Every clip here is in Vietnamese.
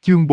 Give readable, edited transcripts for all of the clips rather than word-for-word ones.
Chương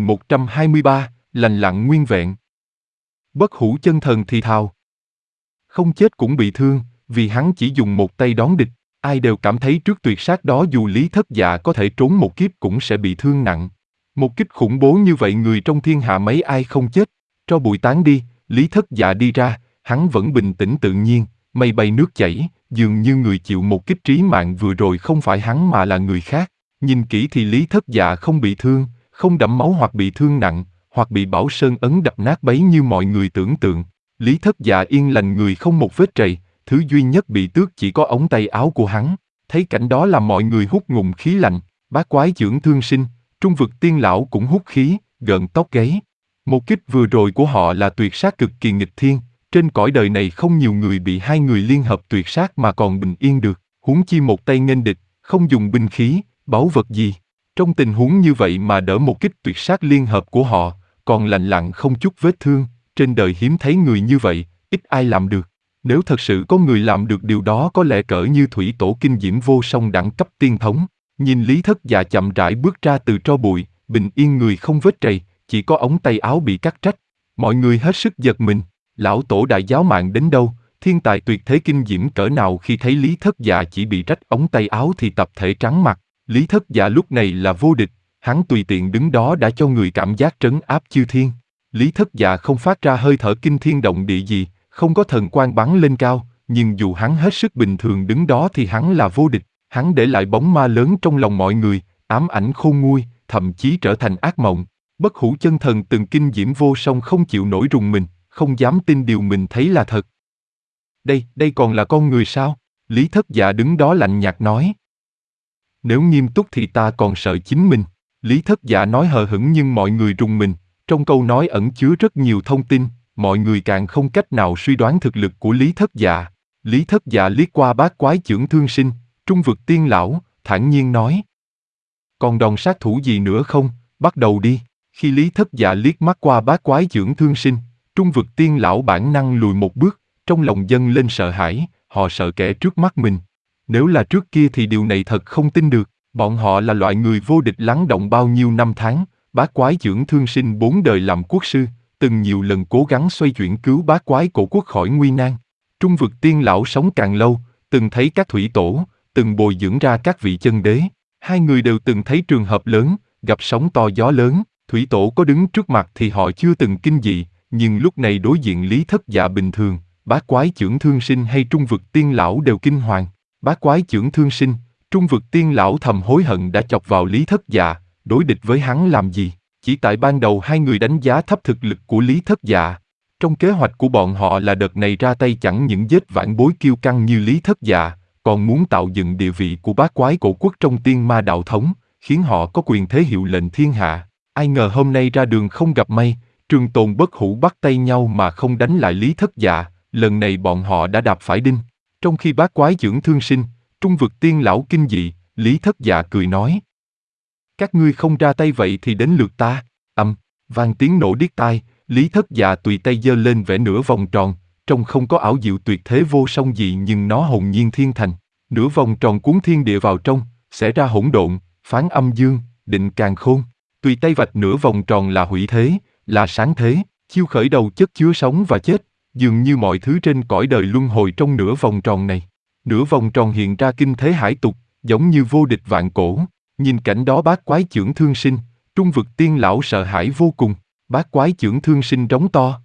4123, lành lặn nguyên vẹn. Bất hủ chân thần thì thào. Không chết cũng bị thương, vì hắn chỉ dùng một tay đón địch. Ai đều cảm thấy trước tuyệt sát đó dù Lý Thất Dạ có thể trốn một kiếp cũng sẽ bị thương nặng. Một kích khủng bố như vậy người trong thiên hạ mấy ai không chết. Tro bụi tán đi, Lý Thất Dạ đi ra, hắn vẫn bình tĩnh tự nhiên, mây bay nước chảy, dường như người chịu một kích trí mạng vừa rồi không phải hắn mà là người khác. Nhìn kỹ thì Lý Thất Dạ không bị thương, không đẫm máu hoặc bị thương nặng, hoặc bị Bảo Sơn ấn đập nát bấy như mọi người tưởng tượng. Lý Thất Dạ yên lành người không một vết trầy, thứ duy nhất bị tước chỉ có ống tay áo của hắn. Thấy cảnh đó làm mọi người hút ngụm khí lạnh. Bát Quái Chưởng Thương Sinh, Trung Vực Tiên Lão cũng hút khí, gợn tóc gáy. Một kích vừa rồi của họ là tuyệt sát cực kỳ nghịch thiên. Trên cõi đời này không nhiều người bị hai người liên hợp tuyệt sát mà còn bình yên được, huống chi một tay nghênh địch, không dùng binh khí, báu vật gì. Trong tình huống như vậy mà đỡ một kích tuyệt sát liên hợp của họ, còn lành lặn không chút vết thương, trên đời hiếm thấy người như vậy, ít ai làm được. Nếu thật sự có người làm được điều đó có lẽ cỡ như thủy tổ kinh diễm vô song đẳng cấp tiên thống. Nhìn Lý Thất Dạ chậm rãi bước ra từ tro bụi, bình yên người không vết trầy, chỉ có ống tay áo bị cắt rách. Mọi người hết sức giật mình. Lão tổ đại giáo mạng đến đâu, thiên tài tuyệt thế kinh diễm cỡ nào khi thấy Lý Thất Dạ chỉ bị rách ống tay áo thì tập thể trắng mặt. Lý Thất Dạ lúc này là vô địch, hắn tùy tiện đứng đó đã cho người cảm giác trấn áp chư thiên. Lý Thất Dạ không phát ra hơi thở kinh thiên động địa gì, không có thần quang bắn lên cao, nhưng dù hắn hết sức bình thường đứng đó thì hắn là vô địch. Hắn để lại bóng ma lớn trong lòng mọi người, ám ảnh khôn nguôi, thậm chí trở thành ác mộng. Bất hủ chân thần từng kinh diễm vô song không chịu nổi rùng mình, không dám tin điều mình thấy là thật. Đây còn là con người sao? Lý Thất Dạ đứng đó lạnh nhạt nói. Nếu nghiêm túc thì ta còn sợ chính mình. Lý Thất Dạ nói hờ hững nhưng mọi người rùng mình. Trong câu nói ẩn chứa rất nhiều thông tin, mọi người càng không cách nào suy đoán thực lực của Lý Thất Dạ. Lý Thất Dạ liếc qua Bát Quái Chưởng Thương Sinh, Trung Vực Tiên Lão, thản nhiên nói. Còn đòn sát thủ gì nữa không? Bắt đầu đi. Khi Lý Thất Dạ liếc mắt qua Bát Quái Chưởng Thương Sinh, Trung Vực Tiên Lão bản năng lùi một bước, trong lòng dâng lên sợ hãi, họ sợ kẻ trước mắt mình. Nếu là trước kia thì điều này thật không tin được, bọn họ là loại người vô địch lắng động bao nhiêu năm tháng, Bát Quái Chưởng Thương Sinh 4 đời làm quốc sư, từng nhiều lần cố gắng xoay chuyển cứu Bát Quái Cổ Quốc khỏi nguy nan. Trung Vực Tiên Lão sống càng lâu, từng thấy các thủy tổ, từng bồi dưỡng ra các vị chân đế. Hai người đều từng thấy trường hợp lớn, gặp sóng to gió lớn, thủy tổ có đứng trước mặt thì họ chưa từng kinh dị, nhưng lúc này đối diện Lý Thất Dạ bình thường, Bát Quái Chưởng Thương Sinh hay Trung Vực Tiên Lão đều kinh hoàng. Bát Quái Chưởng Thương Sinh, Trung Vực Tiên Lão thầm hối hận đã chọc vào Lý Thất Dạ, đối địch với hắn làm gì? Chỉ tại ban đầu hai người đánh giá thấp thực lực của Lý Thất Dạ. Trong kế hoạch của bọn họ là đợt này ra tay chẳng những giết vãn bối kiêu căng như Lý Thất Dạ, còn muốn tạo dựng địa vị của Bát Quái Cổ Quốc trong tiên ma đạo thống, khiến họ có quyền thế hiệu lệnh thiên hạ. Ai ngờ hôm nay ra đường không gặp may, Trường Tồn Bất Hủ bắt tay nhau mà không đánh lại Lý Thất Dạ, lần này bọn họ đã đạp phải đinh. Trong khi Bát Quái Chưởng Thương Sinh, Trung Vực Tiên Lão kinh dị, Lý Thất Dạ cười nói. Các ngươi không ra tay vậy thì đến lượt ta. Vang tiếng nổ điếc tai, Lý Thất Dạ tùy tay giơ lên vẽ nửa vòng tròn, trông không có ảo diệu tuyệt thế vô song gì nhưng nó hồn nhiên thiên thành. Nửa vòng tròn cuốn thiên địa vào trong, xẻ ra hỗn độn, phán âm dương, định càn khôn. Tùy tay vạch nửa vòng tròn là hủy thế, là sáng thế, chiêu khởi đầu chất chứa sống và chết, dường như mọi thứ trên cõi đời luân hồi trong nửa vòng tròn này. Nửa vòng tròn hiện ra kinh thế hải tục, giống như vô địch vạn cổ. Nhìn cảnh đó Bát Quái Chưởng Thương Sinh, Trung Vực Tiên Lão sợ hãi vô cùng. Bát Quái Chưởng Thương Sinh rống to.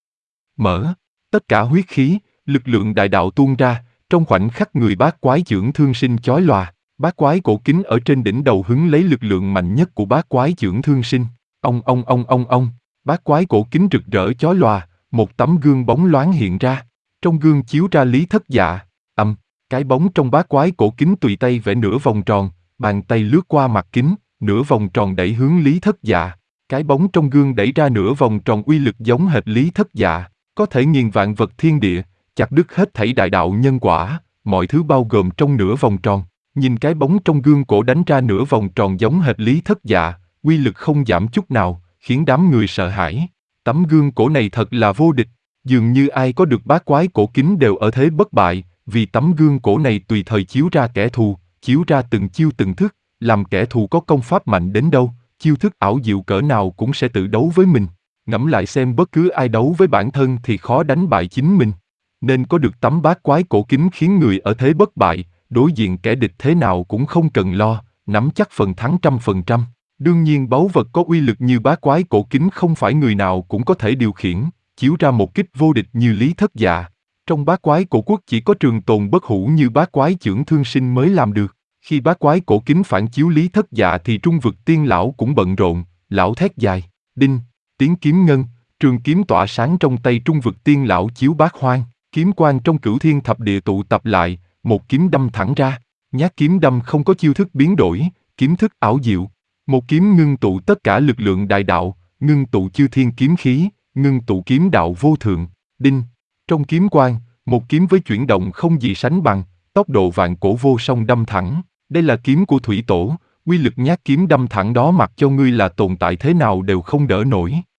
Mở, tất cả huyết khí, lực lượng đại đạo tuôn ra, trong khoảnh khắc người Bát Quái Chưởng Thương Sinh chói lòa. Bát Quái Cổ Kính ở trên đỉnh đầu hứng lấy lực lượng mạnh nhất của Bát Quái Chưởng Thương Sinh. Ông. Bát Quái Cổ Kính rực rỡ chói lòa, một tấm gương bóng loáng hiện ra. Trong gương chiếu ra Lý Thất Dạ. Cái bóng trong Bát Quái Cổ Kính tùy tay vẽ nửa vòng tròn, bàn tay lướt qua mặt kính, nửa vòng tròn đẩy hướng Lý Thất Dạ. Cái bóng trong gương đẩy ra nửa vòng tròn uy lực giống hệt Lý Thất Dạ, có thể nghiền vạn vật thiên địa, chặt đứt hết thảy đại đạo nhân quả, mọi thứ bao gồm trong nửa vòng tròn. Nhìn cái bóng trong gương cổ đánh ra nửa vòng tròn giống hệt Lý Thất Dạ, uy lực không giảm chút nào, khiến đám người sợ hãi. Tấm gương cổ này thật là vô địch, dường như ai có được Bát Quái Cổ Kính đều ở thế bất bại, vì tấm gương cổ này tùy thời chiếu ra kẻ thù, chiếu ra từng chiêu từng thức, làm kẻ thù có công pháp mạnh đến đâu, chiêu thức ảo diệu cỡ nào cũng sẽ tự đấu với mình. Ngẫm lại xem bất cứ ai đấu với bản thân thì khó đánh bại chính mình. Nên có được tấm bát quái cổ kính khiến người ở thế bất bại, đối diện kẻ địch thế nào cũng không cần lo, nắm chắc phần thắng 100%. Đương nhiên báu vật có uy lực như bát quái cổ kính không phải người nào cũng có thể điều khiển, chiếu ra một kích vô địch như Lý Thất Dạ. Trong bát quái cổ quốc chỉ có trường tồn bất hủ như bát quái chưởng thương sinh mới làm được. Khi bát quái cổ kính phản chiếu Lý Thất Dạ thì trung vực tiên lão cũng bận rộn, lão thét dài, đinh, tiếng kiếm ngân, trường kiếm tỏa sáng trong tay trung vực tiên lão chiếu bát hoang, kiếm quang trong cửu thiên thập địa tụ tập lại, một kiếm đâm thẳng ra, nhát kiếm đâm không có chiêu thức biến đổi, kiếm thức ảo diệu, một kiếm ngưng tụ tất cả lực lượng đại đạo, ngưng tụ chư thiên kiếm khí, ngưng tụ kiếm đạo vô thượng, đinh, trong kiếm quang, một kiếm với chuyển động không gì sánh bằng, tốc độ vạn cổ vô song đâm thẳng, đây là kiếm của thủy tổ, uy lực nhát kiếm đâm thẳng đó mặc cho ngươi là tồn tại thế nào đều không đỡ nổi.